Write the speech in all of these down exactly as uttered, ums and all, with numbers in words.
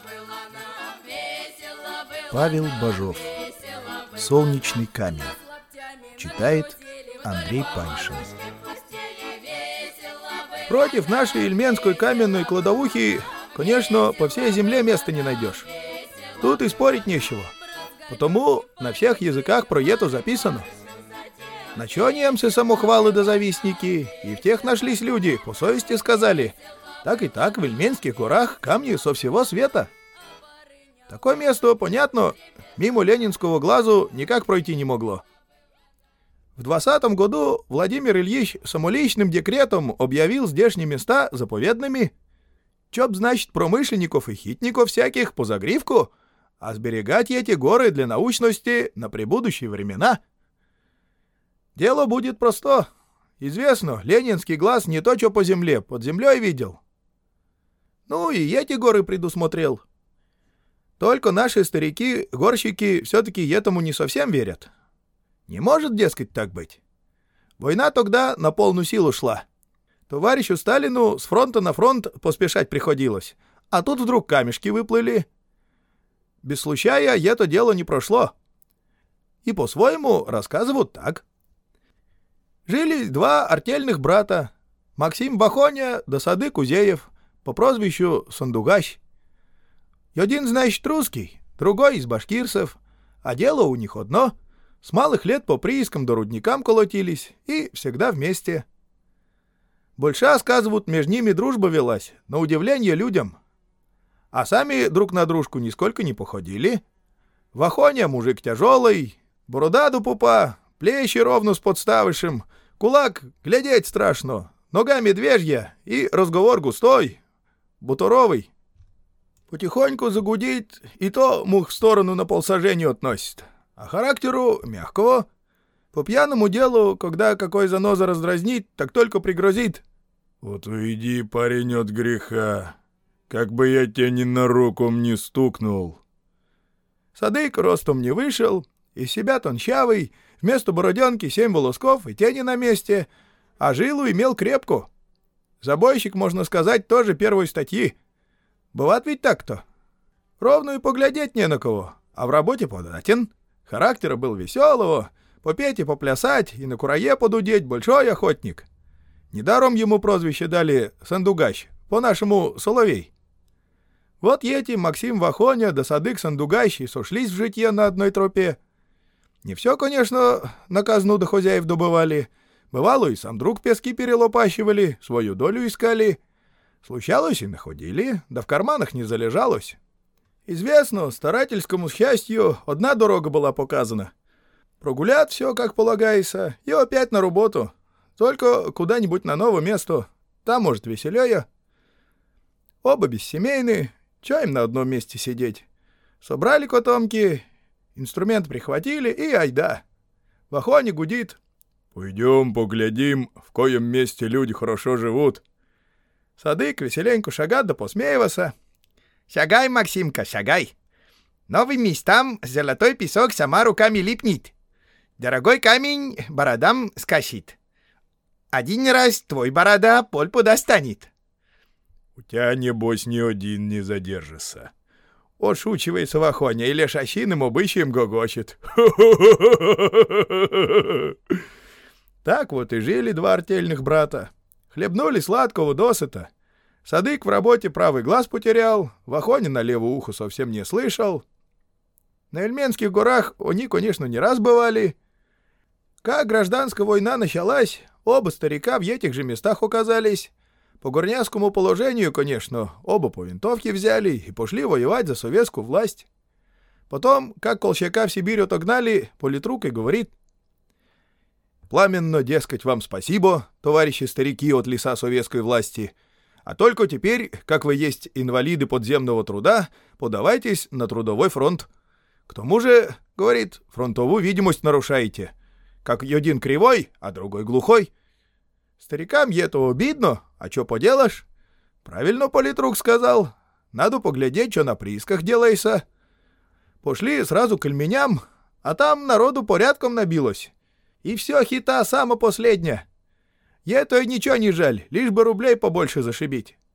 Павел Бажов. Солнечный камень. Читает Андрей Паншин. Против нашей ильменской каменной кладовухи, конечно, по всей земле места не найдешь. Тут и спорить нечего. Потому на всех языках про это записано. На чё немцы самохвалы да завистники, и в тех нашлись люди, по совести сказали, так и так в Ильменских горах камни со всего света. Такое место, понятно, мимо ленинского глазу никак пройти не могло. В двадцатом году Владимир Ильич самоличным декретом объявил здешние места заповедными. Чоб, значит, промышленников и хитников всяких по загривку, а сберегать эти горы для научности на пребудущие времена. Дело будет просто. Известно, ленинский глаз не то, что по земле, под землей видел. Ну и эти горы предусмотрел. Только наши старики-горщики все-таки этому не совсем верят. Не может, дескать, так быть. Война тогда на полную силу шла. Товарищу Сталину с фронта на фронт поспешать приходилось, а тут вдруг камешки выплыли. Без случая это дело не прошло. И по-своему рассказывают так. Жили два артельных брата, Максим Бахоня да Садык Узеев, по прозвищу Сандугащ. Один, значит, русский, другой из башкирцев, а дело у них одно. С малых лет по приискам да рудникам колотились, и всегда вместе. Больше, сказывают, между ними дружба велась, на удивление людям. А сами друг на дружку нисколько не походили. Вахоня мужик тяжелый, борода до пупа, плечи ровно с подставышем, кулак глядеть страшно, нога медвежья и разговор густой, буторовый. Потихоньку загудит, и то мух в сторону на полсажению относит. А характеру мягкого. По пьяному делу, когда какой заноза раздразнит, так только пригрозит. Вот уйди, парень, от греха. Как бы я тебя ненароком не стукнул. Садык ростом не вышел, из себя тончавый, вместо бороденки семь волосков и тени на месте, а жилу имел крепкую. Забойщик, можно сказать, тоже первой статьи. Бывает ведь так-то. Ровно и поглядеть не на кого, а в работе податен. Характера был веселого, попеть и поплясать, и на курае подудеть большой охотник. Недаром ему прозвище дали Сандугащ, по-нашему Соловей. Вот эти Максим Вахоня да Садык Сандугащ и сошлись в житье на одной тропе. Не все, конечно, на казну до хозяев добывали. Бывало, и сам друг пески перелопащивали, свою долю искали. Случалось и находили, да в карманах не залежалось. Известно, старательскому счастью одна дорога была показана. Прогулят все, как полагается, и опять на работу. Только куда-нибудь на новое место. Там, может, веселее. Оба бессемейные, чё им на одном месте сидеть? Собрали котомки, инструмент прихватили и айда. В охоне гудит. Пойдем поглядим, в коем месте люди хорошо живут. Садык веселенько шагат да посмеивался. Шагай, Максимка, шагай. Новым местам золотой песок сама руками липнет. Дорогой камень бородам скосит. Один раз твой борода польпу достанет. У тебя, небось, ни один не задержится. Ошучивается Вахоня и лешащиным обычаем гогочет. Так вот и жили два артельных брата. Хлебнули сладкого досыта. Садык в работе правый глаз потерял, Вахоня на левое ухо совсем не слышал. На Ильменских горах они, конечно, не раз бывали. Как гражданская война началась, оба старика в этих же местах оказались. По горняцкому положению, конечно, оба по винтовке взяли и пошли воевать за советскую власть. Потом, как Колчака в Сибирь отогнали, политрук и говорит: «Пламенно, дескать, вам спасибо, товарищи старики от лица советской власти. А только теперь, как вы есть инвалиды подземного труда, подавайтесь на трудовой фронт. К тому же, — говорит, — фронтовую видимость нарушаете. Как один кривой, а другой глухой. Старикам это обидно, а что поделаешь? Правильно политрук сказал. Надо поглядеть, что на приисках делается. Пошли сразу к Ильменям, а там народу порядком набилось. И все хита само последняя. Ей-то и ничего не жаль, лишь бы рублей побольше зашибить.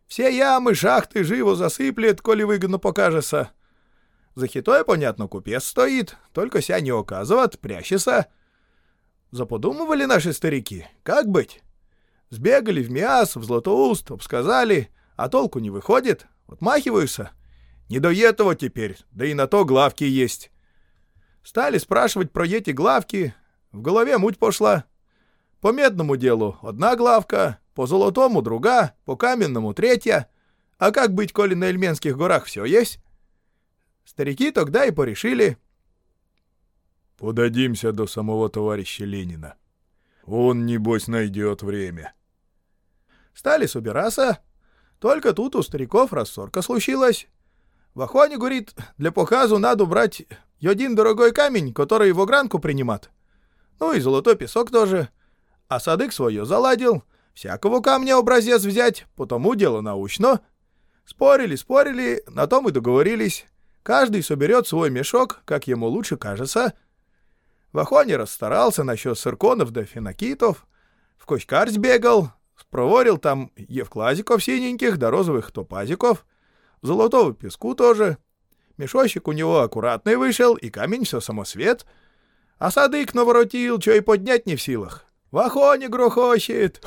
Все ямы, шахты живо засыплет, коли выгодно покажется. За хитой, понятно, купец стоит, только ся не указывает, прячется. Заподумывали наши старики, как быть? Сбегали в Миас, в Златоуст, обсказали, а толку не выходит, отмахиваются. Не до этого теперь, да и на то главки есть. Стали спрашивать про эти главки, в голове муть пошла. По медному делу одна главка, по золотому друга, по каменному третья. А как быть, коли на Ильменских горах все есть? Старики тогда и порешили. Подадимся до самого товарища Ленина. Он, небось, найдет время. Стали собираться. Только тут у стариков рассорка случилась. Вахоня говорит, для показу надо брать один дорогой камень, который в огранку принимат. Ну и золотой песок тоже. А Садык свое заладил. Всякого камня образец взять, потому дело научно. Спорили, спорили, на том и договорились. Каждый соберет свой мешок, как ему лучше кажется. Вахоня расстарался насчет сырконов да фенокитов. В Кочкарь сбегал, спроворил там евклазиков синеньких да розовых топазиков. Золотого песку тоже. Мешочек у него аккуратный вышел, и камень все самосвет. А Садык наворотил, что и поднять не в силах. Вахоня грохочет.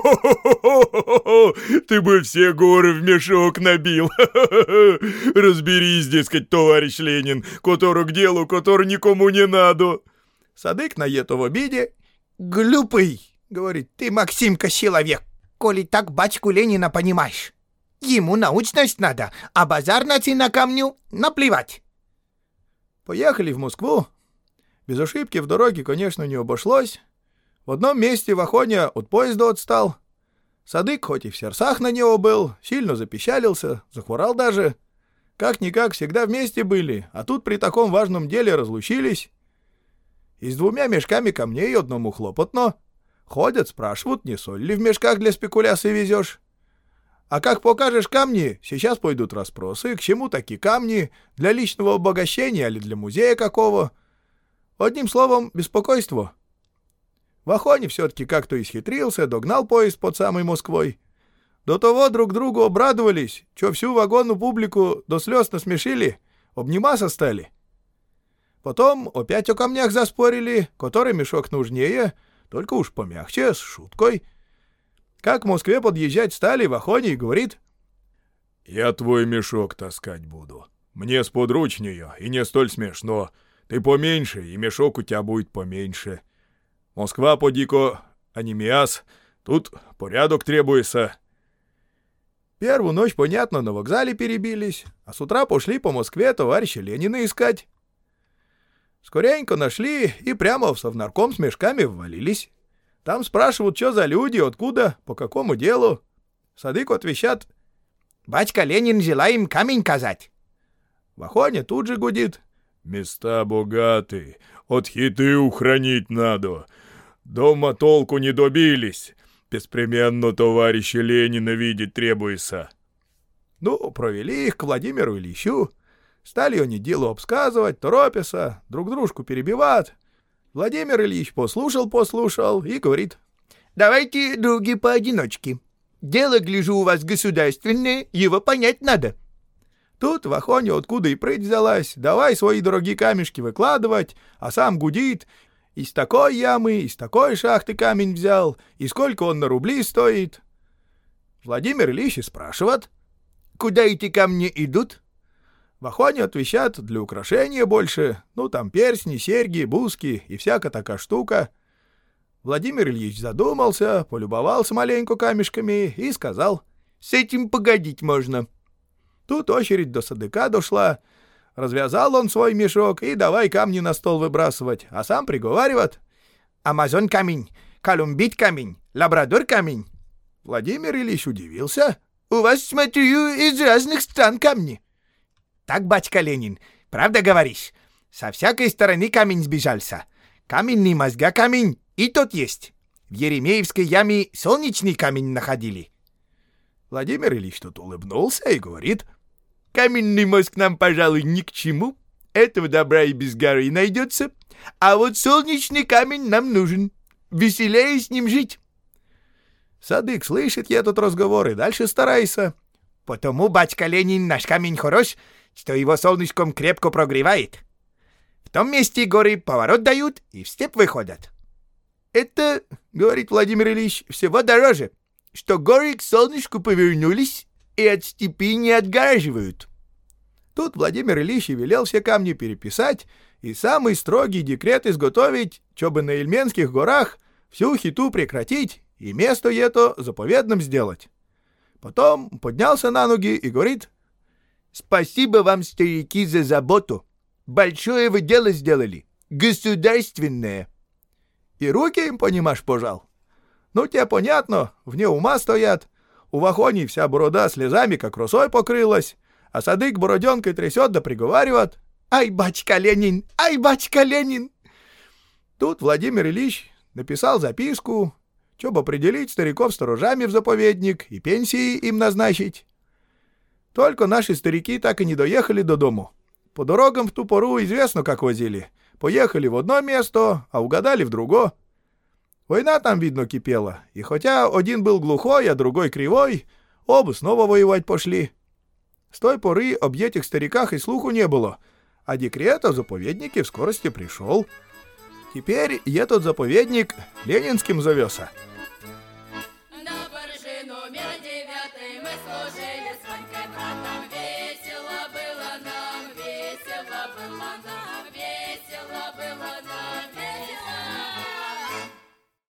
Ты бы все горы в мешок набил. Разберись, дескать, товарищ Ленин, который к делу, который никому не надо. Садык на это в обиде. Глупый, говорит, ты, Максимка, человек, коли так батьку Ленина понимаешь. Ему научность надо, а базар найти на камню наплевать. Поехали в Москву. Без ошибки в дороге, конечно, не обошлось. В одном месте Вахоня от поезда отстал. Садык, хоть и в сердцах на него был, сильно запечалился, захворал даже. Как-никак всегда вместе были, а тут при таком важном деле разлучились. И с двумя мешками камней одному хлопотно. Ходят, спрашивают, не соль ли в мешках для спекуляции везешь. А как покажешь камни, сейчас пойдут расспросы, к чему такие камни, для личного обогащения или для музея какого. Одним словом, беспокойство. Вахоня все-таки как-то исхитрился, догнал поезд под самой Москвой. До того друг другу обрадовались, что всю вагонную публику до слез насмешили, обниматься стали. Потом опять о камнях заспорили, который мешок нужнее, только уж помягче, с шуткой. Как к Москве подъезжать стали, Вахоня и говорит: «Я твой мешок таскать буду. Мне сподручнее и не столь смешно. Ты поменьше, и мешок у тебя будет поменьше. Москва подико, а не Миас. Тут порядок требуется». Первую ночь, понятно, на вокзале перебились, а с утра пошли по Москве товарища Ленина искать. Скоренько нашли и прямо в совнарком с мешками ввалились. Там спрашивают, что за люди, откуда, по какому делу. Садыку отвечат: «Батька Ленин взяла им камень казать». Вахоня тут же гудит: «Места богатые, от хиты ухранить надо. Дома толку не добились. Беспременно товарища Ленина видеть требуется». Ну, провели их к Владимиру Ильичу. Стали они дело обсказывать, торопятся, друг дружку перебивать. Владимир Ильич послушал-послушал и говорит: «Давайте, други, поодиночке. Дело, гляжу, у вас государственное, его понять надо». Тут Вахоня откуда и прыть взялась, давай свои дорогие камешки выкладывать, а сам гудит: из такой ямы, из такой шахты камень взял, и сколько он на рубли стоит. Владимир Ильич спрашивает: «Куда эти камни идут?» Вахоня отвечает: «Для украшения больше, ну там перстни, серьги, буски и всякая такая штука». Владимир Ильич задумался, полюбовался маленько камешками и сказал: «С этим погодить можно». Тут очередь до Садыка дошла. Развязал он свой мешок и давай камни на стол выбрасывать, а сам приговаривает: «Амазон камень, Колумбит камень, Лабрадор камень». Владимир Ильич удивился: «У вас, смотрю, из разных стран камни». «Так, батька Ленин, правда говоришь? Со всякой стороны камень сбежался. Каменный мозга камень и тот есть. В Еремеевской яме солнечный камень находили». Владимир Ильич тут улыбнулся и говорит: «Каменный мозг нам, пожалуй, ни к чему. Этого добра и без горы найдется. А вот солнечный камень нам нужен. Веселее с ним жить». Садык слышит этот разговор и дальше старайся. Потому батька Ленин наш камень хорош, что его солнышком крепко прогревает. В том месте горы поворот дают и в степь выходят. Это, говорит Владимир Ильич, всего дороже, что горы к солнышку повернулись и от степи не отгораживают. Тут Владимир Ильич и велел все камни переписать и самый строгий декрет изготовить, чтобы на Ильменских горах всю хиту прекратить и место это заповедным сделать. Потом поднялся на ноги и говорит: «Спасибо вам, старики, за заботу. Большое вы дело сделали, государственное». И руки им, понимаешь, пожал. Ну, тебе понятно, вне ума стоят. У Вахони вся борода слезами, как росой, покрылась, а Садык бороденкой трясет да приговаривает: «Ай, батька Ленин! Ай, батька Ленин!» Тут Владимир Ильич написал записку, чтобы определить стариков сторожами в заповедник и пенсии им назначить. Только наши старики так и не доехали до дому. По дорогам в ту пору известно, как возили. Поехали в одно место, а угадали в другое. Война там, видно, кипела, и хотя один был глухой, а другой кривой, оба снова воевать пошли. С той поры об этих стариках и слуху не было, а декрет о заповеднике в скорости пришел. Теперь этот заповедник ленинским зовется. На Боржи номер девятый мы служили с Ванькой братом.